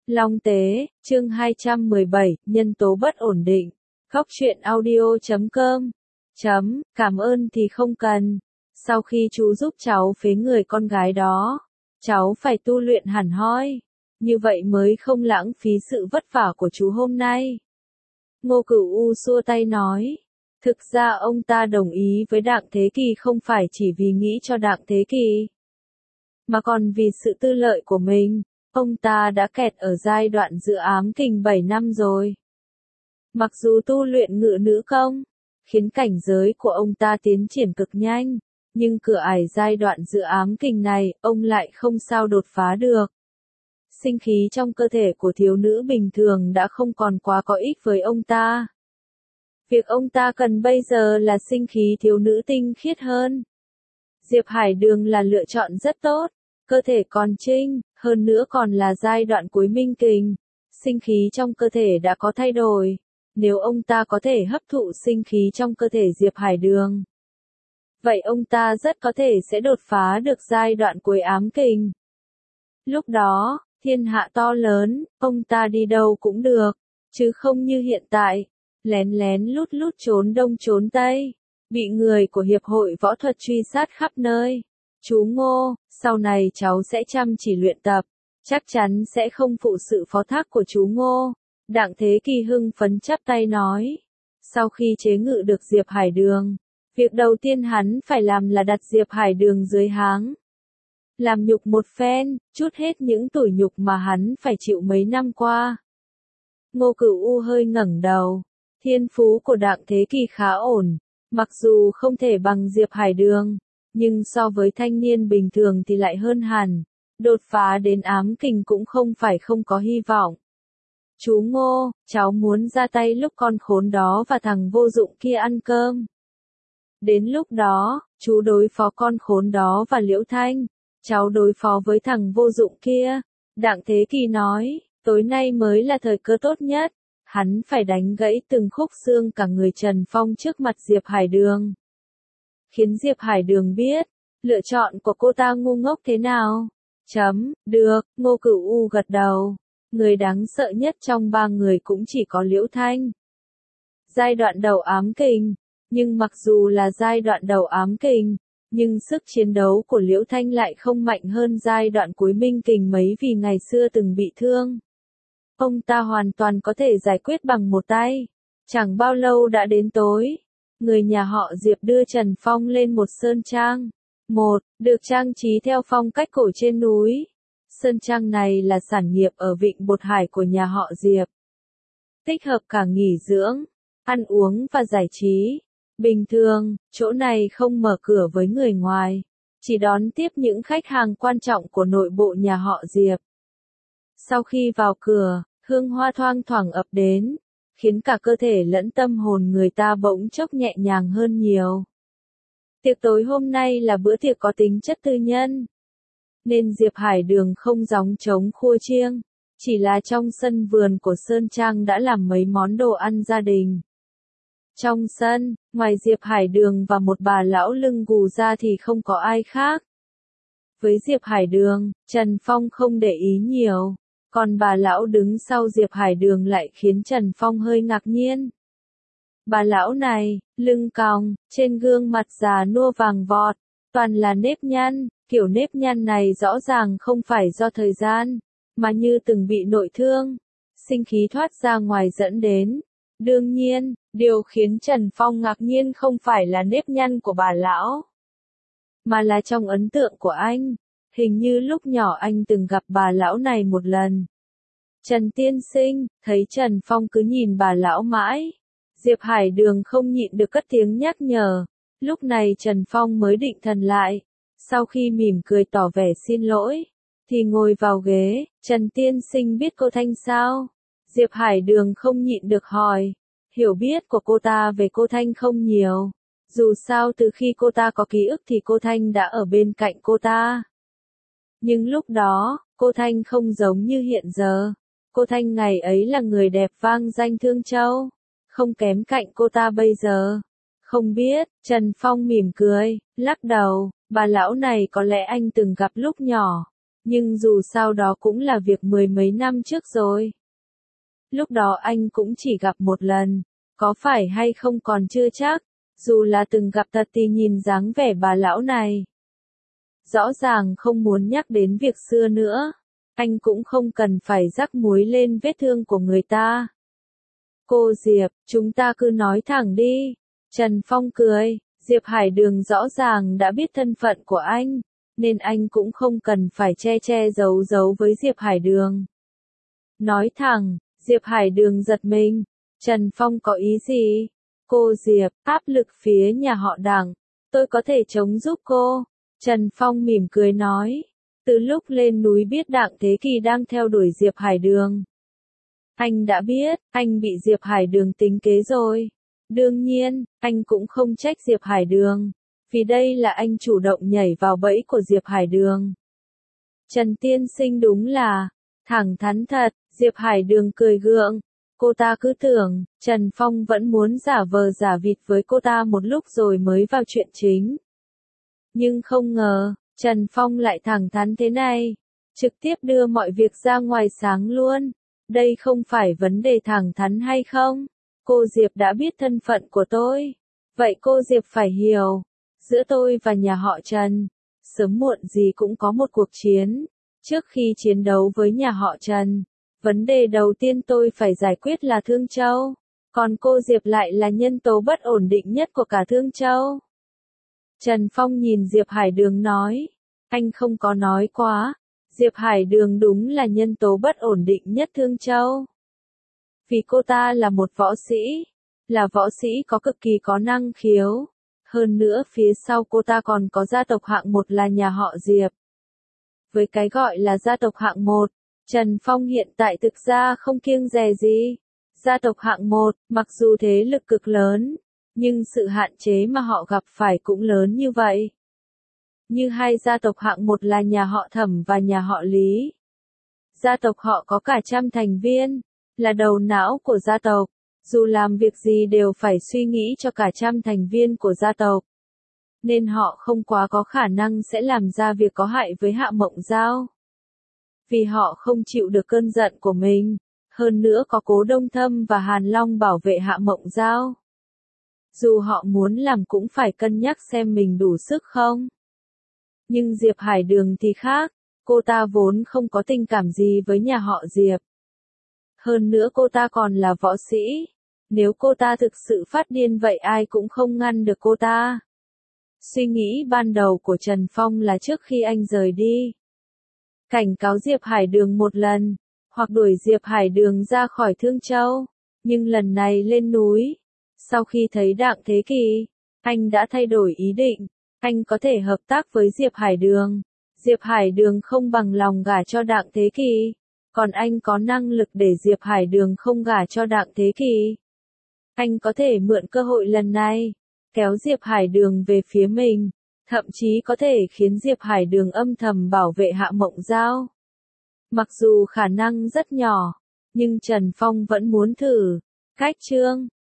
Long Tế, chương 217, nhân tố bất ổn định. Góc truyện audio.com. Cảm ơn thì không cần. Sau khi chú giúp cháu phế người con gái đó, cháu phải tu luyện hẳn hoi. Như vậy mới không lãng phí sự vất vả của chú hôm nay. Ngô Cửu U xua tay nói. Thực ra ông ta đồng ý với Đặng Thế Kỳ không phải chỉ vì nghĩ cho Đặng Thế Kỳ, mà còn vì sự tư lợi của mình. Ông ta đã kẹt ở giai đoạn dự ám kình 7 năm rồi. Mặc dù tu luyện ngự nữ công, khiến cảnh giới của ông ta tiến triển cực nhanh, nhưng cửa ải giai đoạn dự ám kình này, ông lại không sao đột phá được. Sinh khí trong cơ thể của thiếu nữ bình thường đã không còn quá có ích với ông ta. Việc ông ta cần bây giờ là sinh khí thiếu nữ tinh khiết hơn. Diệp Hải Đường là lựa chọn rất tốt, cơ thể còn trinh, hơn nữa còn là giai đoạn cuối minh kình. Sinh khí trong cơ thể đã có thay đổi. Nếu ông ta có thể hấp thụ sinh khí trong cơ thể Diệp Hải Đường, vậy ông ta rất có thể sẽ đột phá được giai đoạn cuối ám kình. Lúc đó, thiên hạ to lớn, ông ta đi đâu cũng được, chứ không như hiện tại, lén lén lút lút trốn đông trốn tây, bị người của Hiệp hội Võ thuật truy sát khắp nơi. Chú Ngô, sau này cháu sẽ chăm chỉ luyện tập, chắc chắn sẽ không phụ sự phó thác của chú Ngô. Đặng Thế Kỳ hưng phấn chắp tay nói. Sau khi chế ngự được Diệp Hải Đường, việc đầu tiên hắn phải làm là đặt Diệp Hải Đường dưới háng. Làm nhục một phen, trút hết những tủi nhục mà hắn phải chịu mấy năm qua. Ngô Cửu U hơi ngẩng đầu. Thiên phú của Đặng Thế Kỳ khá ổn, mặc dù không thể bằng Diệp Hải Đường, nhưng so với thanh niên bình thường thì lại hơn hẳn. Đột phá đến ám kình cũng không phải không có hy vọng. Chú Ngô, cháu muốn ra tay lúc con khốn đó và thằng vô dụng kia ăn cơm. Đến lúc đó, chú đối phó con khốn đó và Liễu Thanh, cháu đối phó với thằng vô dụng kia. Đặng Thế Kỳ nói, tối nay mới là thời cơ tốt nhất. Hắn phải đánh gãy từng khúc xương cả người Trần Phong trước mặt Diệp Hải Đường. Khiến Diệp Hải Đường biết, lựa chọn của cô ta ngu ngốc thế nào. Được, Ngô Cửu U gật đầu. Người đáng sợ nhất trong ba người cũng chỉ có Liễu Thanh. Giai đoạn đầu ám kình, nhưng mặc dù là giai đoạn đầu ám kình, nhưng sức chiến đấu của Liễu Thanh lại không mạnh hơn giai đoạn cuối minh kình mấy vì ngày xưa từng bị thương. Ông ta hoàn toàn có thể giải quyết bằng một tay. Chẳng bao lâu đã đến tối. Người nhà họ Diệp đưa Trần Phong lên một sơn trang. Được trang trí theo phong cách cổ trên núi. Sơn trang này là sản nghiệp ở Vịnh Bột Hải của nhà họ Diệp. Thích hợp cả nghỉ dưỡng, ăn uống và giải trí. Bình thường, chỗ này không mở cửa với người ngoài. Chỉ đón tiếp những khách hàng quan trọng của nội bộ nhà họ Diệp. Sau khi vào cửa, hương hoa thoang thoảng ập đến, khiến cả cơ thể lẫn tâm hồn người ta bỗng chốc nhẹ nhàng hơn nhiều. Tiệc tối hôm nay là bữa tiệc có tính chất tư nhân, nên Diệp Hải Đường không gióng trống khua chiêng, chỉ là trong sân vườn của Sơn Trang đã làm mấy món đồ ăn gia đình. Trong sân, ngoài Diệp Hải Đường và một bà lão lưng gù ra thì không có ai khác. Với Diệp Hải Đường, Trần Phong không để ý nhiều. Còn bà lão đứng sau Diệp Hải Đường lại khiến Trần Phong hơi ngạc nhiên. Bà lão này, lưng còng, trên gương mặt già nua vàng vọt, toàn là nếp nhăn, kiểu nếp nhăn này rõ ràng không phải do thời gian, mà như từng bị nội thương, sinh khí thoát ra ngoài dẫn đến. Đương nhiên, điều khiến Trần Phong ngạc nhiên không phải là nếp nhăn của bà lão, mà là trong ấn tượng của anh. Hình như lúc nhỏ anh từng gặp bà lão này một lần. Trần tiên sinh, thấy Trần Phong cứ nhìn bà lão mãi. Diệp Hải Đường không nhịn được cất tiếng nhắc nhở. Lúc này Trần Phong mới định thần lại. Sau khi mỉm cười tỏ vẻ xin lỗi, thì ngồi vào ghế. Trần tiên sinh biết cô Thanh sao? Diệp Hải Đường không nhịn được hỏi. Hiểu biết của cô ta về cô Thanh không nhiều. Dù sao từ khi cô ta có ký ức thì cô Thanh đã ở bên cạnh cô ta. Nhưng lúc đó, cô Thanh không giống như hiện giờ. Cô Thanh ngày ấy là người đẹp vang danh Thương Châu, không kém cạnh cô ta bây giờ. Không biết, Trần Phong mỉm cười, lắc đầu, bà lão này có lẽ anh từng gặp lúc nhỏ, Nhưng dù sao đó cũng là việc mười mấy năm trước rồi. Lúc đó anh cũng chỉ gặp một lần, có phải hay không còn chưa chắc, dù là từng gặp thật thì nhìn dáng vẻ bà lão này. Rõ ràng không muốn nhắc đến việc xưa nữa, anh cũng không cần phải rắc muối lên vết thương của người ta. Cô Diệp, chúng ta cứ nói thẳng đi. Trần Phong cười, Diệp Hải Đường rõ ràng đã biết thân phận của anh, nên anh cũng không cần phải che che giấu giấu với Diệp Hải Đường. Nói thẳng, Diệp Hải Đường giật mình, Trần Phong có ý gì? Cô Diệp, áp lực phía nhà họ Đặng, tôi có thể chống giúp cô. Trần Phong mỉm cười nói, từ lúc lên núi biết Đặng Thế Kỳ đang theo đuổi Diệp Hải Đường. Anh đã biết, anh bị Diệp Hải Đường tính kế rồi. Đương nhiên, anh cũng không trách Diệp Hải Đường, vì đây là anh chủ động nhảy vào bẫy của Diệp Hải Đường. Trần Tiên Sinh đúng là thẳng thắn thật, Diệp Hải Đường cười gượng. Cô ta cứ tưởng, Trần Phong vẫn muốn giả vờ giả vịt với cô ta một lúc rồi mới vào chuyện chính. Nhưng không ngờ, Trần Phong lại thẳng thắn thế này, trực tiếp đưa mọi việc ra ngoài sáng luôn. Đây không phải vấn đề thẳng thắn hay không? Cô Diệp đã biết thân phận của tôi. Vậy cô Diệp phải hiểu, giữa tôi và nhà họ Trần, sớm muộn gì cũng có một cuộc chiến. Trước khi chiến đấu với nhà họ Trần, vấn đề đầu tiên tôi phải giải quyết là Thương Châu. Còn cô Diệp lại là nhân tố bất ổn định nhất của cả Thương Châu. Trần Phong nhìn Diệp Hải Đường nói, anh không có nói quá, Diệp Hải Đường đúng là nhân tố bất ổn định nhất Thương Châu. Vì cô ta là một võ sĩ, là võ sĩ có cực kỳ có năng khiếu. Hơn nữa phía sau cô ta còn có gia tộc hạng một là nhà họ Diệp. Với cái gọi là gia tộc hạng một, Trần Phong hiện tại thực ra không kiêng dè gì. Gia tộc hạng một, mặc dù thế lực cực lớn, nhưng sự hạn chế mà họ gặp phải cũng lớn như vậy. Như hai gia tộc hạng một là nhà họ Thẩm và nhà họ Lý. Gia tộc họ có cả trăm thành viên, là đầu não của gia tộc, dù làm việc gì đều phải suy nghĩ cho cả trăm thành viên của gia tộc. Nên họ không quá có khả năng sẽ làm ra việc có hại với Hạ Mộng Giao. Vì họ không chịu được cơn giận của mình, hơn nữa có Cố Đông Thâm và Hàn Long bảo vệ Hạ Mộng Giao. Dù họ muốn làm cũng phải cân nhắc xem mình đủ sức không. Nhưng Diệp Hải Đường thì khác, cô ta vốn không có tình cảm gì với nhà họ Diệp. Hơn nữa cô ta còn là võ sĩ, nếu cô ta thực sự phát điên vậy ai cũng không ngăn được cô ta. Suy nghĩ ban đầu của Trần Phong là trước khi anh rời đi, cảnh cáo Diệp Hải Đường một lần, hoặc đuổi Diệp Hải Đường ra khỏi Thương Châu, nhưng lần này lên núi, sau khi thấy Đặng Thế Kỳ, anh đã thay đổi ý định, anh có thể hợp tác với Diệp Hải Đường. Diệp Hải Đường không bằng lòng gả cho Đặng Thế Kỳ, còn anh có năng lực để Diệp Hải Đường không gả cho Đặng Thế Kỳ. Anh có thể mượn cơ hội lần này, kéo Diệp Hải Đường về phía mình, thậm chí có thể khiến Diệp Hải Đường âm thầm bảo vệ Hạ Mộng Giao. Mặc dù khả năng rất nhỏ, nhưng Trần Phong vẫn muốn thử. Cách chương